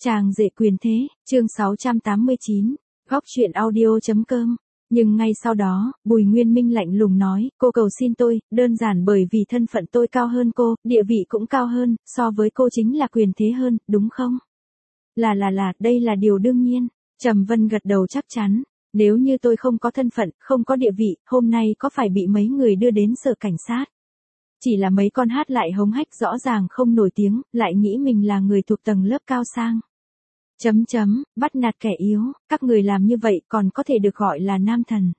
Chàng rể quyền thế, chương 689, góc chuyện audio.com. Nhưng ngay sau đó, Bùi Nguyên Minh lạnh lùng nói, cô cầu xin tôi, đơn giản bởi vì thân phận tôi cao hơn cô, địa vị cũng cao hơn, so với cô chính là quyền thế hơn, đúng không? Đây là điều đương nhiên. Trầm Vân gật đầu chắc chắn. Nếu như tôi không có thân phận, không có địa vị, hôm nay có phải bị mấy người đưa đến sở cảnh sát? Chỉ là mấy con hát lại hống hách rõ ràng không nổi tiếng, lại nghĩ mình là người thuộc tầng lớp cao sang. Bắt nạt kẻ yếu, các người làm như vậy còn có thể được gọi là nam thần.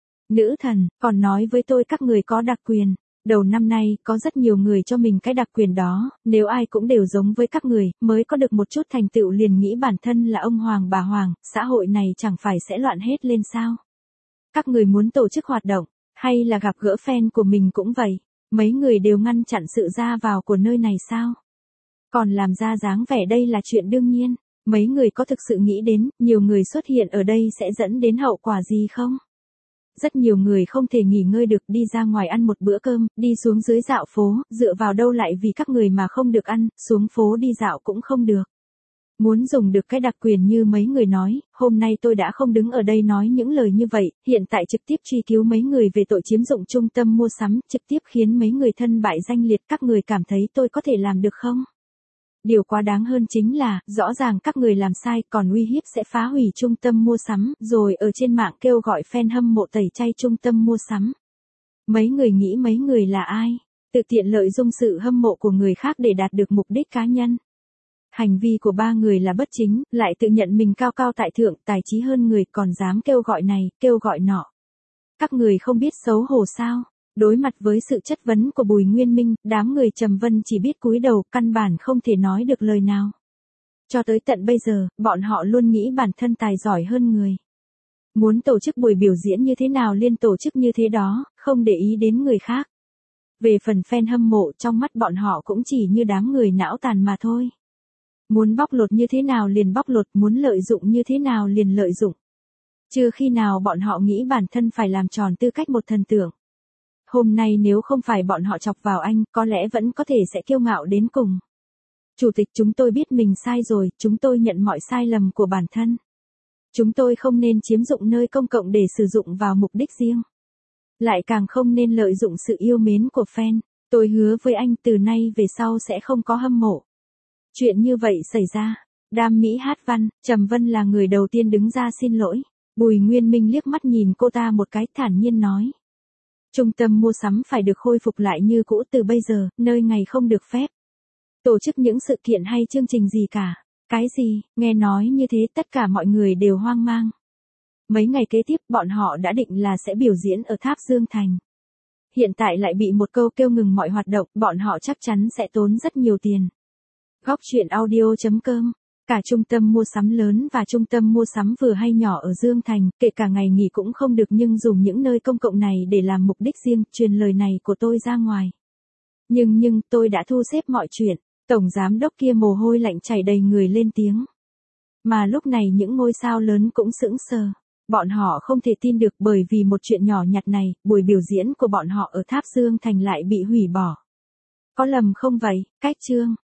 Nữ thần, còn nói với tôi các người có đặc quyền. Đầu năm nay, có rất nhiều người cho mình cái đặc quyền đó, nếu ai cũng đều giống với các người, mới có được một chút thành tựu liền nghĩ bản thân là ông hoàng bà hoàng, xã hội này chẳng phải sẽ loạn hết lên sao? Các người muốn tổ chức hoạt động, hay là gặp gỡ fan của mình cũng vậy, mấy người đều ngăn chặn sự ra vào của nơi này sao? Còn làm ra dáng vẻ đây là chuyện đương nhiên. Mấy người có thực sự nghĩ đến, nhiều người xuất hiện ở đây sẽ dẫn đến hậu quả gì không? Rất nhiều người không thể nghỉ ngơi được, đi ra ngoài ăn một bữa cơm, đi xuống dưới dạo phố, dựa vào đâu lại vì các người mà không được ăn, xuống phố đi dạo cũng không được. Muốn dùng được cái đặc quyền như mấy người nói, hôm nay tôi đã không đứng ở đây nói những lời như vậy, hiện tại trực tiếp truy cứu mấy người về tội chiếm dụng trung tâm mua sắm, trực tiếp khiến mấy người thân bại danh liệt, các người cảm thấy tôi có thể làm được không? Điều quá đáng hơn chính là, rõ ràng các người làm sai còn uy hiếp sẽ phá hủy trung tâm mua sắm, rồi ở trên mạng kêu gọi fan hâm mộ tẩy chay trung tâm mua sắm. Mấy người nghĩ mấy người là ai? Tự tiện lợi dụng sự hâm mộ của người khác để đạt được mục đích cá nhân. Hành vi của ba người là bất chính, lại tự nhận mình cao cao tại thượng, tài trí hơn người, còn dám kêu gọi này, kêu gọi nọ. Các người không biết xấu hổ sao? Đối mặt với sự chất vấn của Bùi Nguyên Minh, đám người Trầm Vân chỉ biết cúi đầu, căn bản không thể nói được lời nào. Cho tới tận bây giờ, bọn họ luôn nghĩ bản thân tài giỏi hơn người. Muốn tổ chức buổi biểu diễn như thế nào liên tổ chức như thế đó, không để ý đến người khác. Về phần fan hâm mộ, trong mắt bọn họ cũng chỉ như đám người não tàn mà thôi. Muốn bóc lột như thế nào liền bóc lột, muốn lợi dụng như thế nào liền lợi dụng. Chưa khi nào bọn họ nghĩ bản thân phải làm tròn tư cách một thần tượng. Hôm nay nếu không phải bọn họ chọc vào anh, có lẽ vẫn có thể sẽ kiêu ngạo đến cùng. Chủ tịch, chúng tôi biết mình sai rồi, chúng tôi nhận mọi sai lầm của bản thân. Chúng tôi không nên chiếm dụng nơi công cộng để sử dụng vào mục đích riêng. Lại càng không nên lợi dụng sự yêu mến của fan. Tôi hứa với anh từ nay về sau sẽ không có hâm mộ. Chuyện như vậy xảy ra. Đam mỹ hát văn, Trầm Vân là người đầu tiên đứng ra xin lỗi. Bùi Nguyên Minh liếc mắt nhìn cô ta một cái, thản nhiên nói. Trung tâm mua sắm phải được khôi phục lại như cũ từ bây giờ, nơi ngày không được phép tổ chức những sự kiện hay chương trình gì cả. Cái gì? Nghe nói như thế tất cả mọi người đều hoang mang. Mấy ngày kế tiếp bọn họ đã định là sẽ biểu diễn ở Tháp Dương Thành. Hiện tại lại bị một câu kêu ngừng mọi hoạt động, bọn họ chắc chắn sẽ tốn rất nhiều tiền. Góc chuyện audio.com. Cả trung tâm mua sắm lớn và trung tâm mua sắm vừa hay nhỏ ở Dương Thành, kể cả ngày nghỉ cũng không được, nhưng dùng những nơi công cộng này để làm mục đích riêng, truyền lời này của tôi ra ngoài. Nhưng tôi đã thu xếp mọi chuyện. Tổng giám đốc kia mồ hôi lạnh chảy đầy người lên tiếng. Mà lúc này những ngôi sao lớn cũng sững sờ. Bọn họ không thể tin được, bởi vì một chuyện nhỏ nhặt này, buổi biểu diễn của bọn họ ở Tháp Dương Thành lại bị hủy bỏ. Có lầm không vậy? Cách chương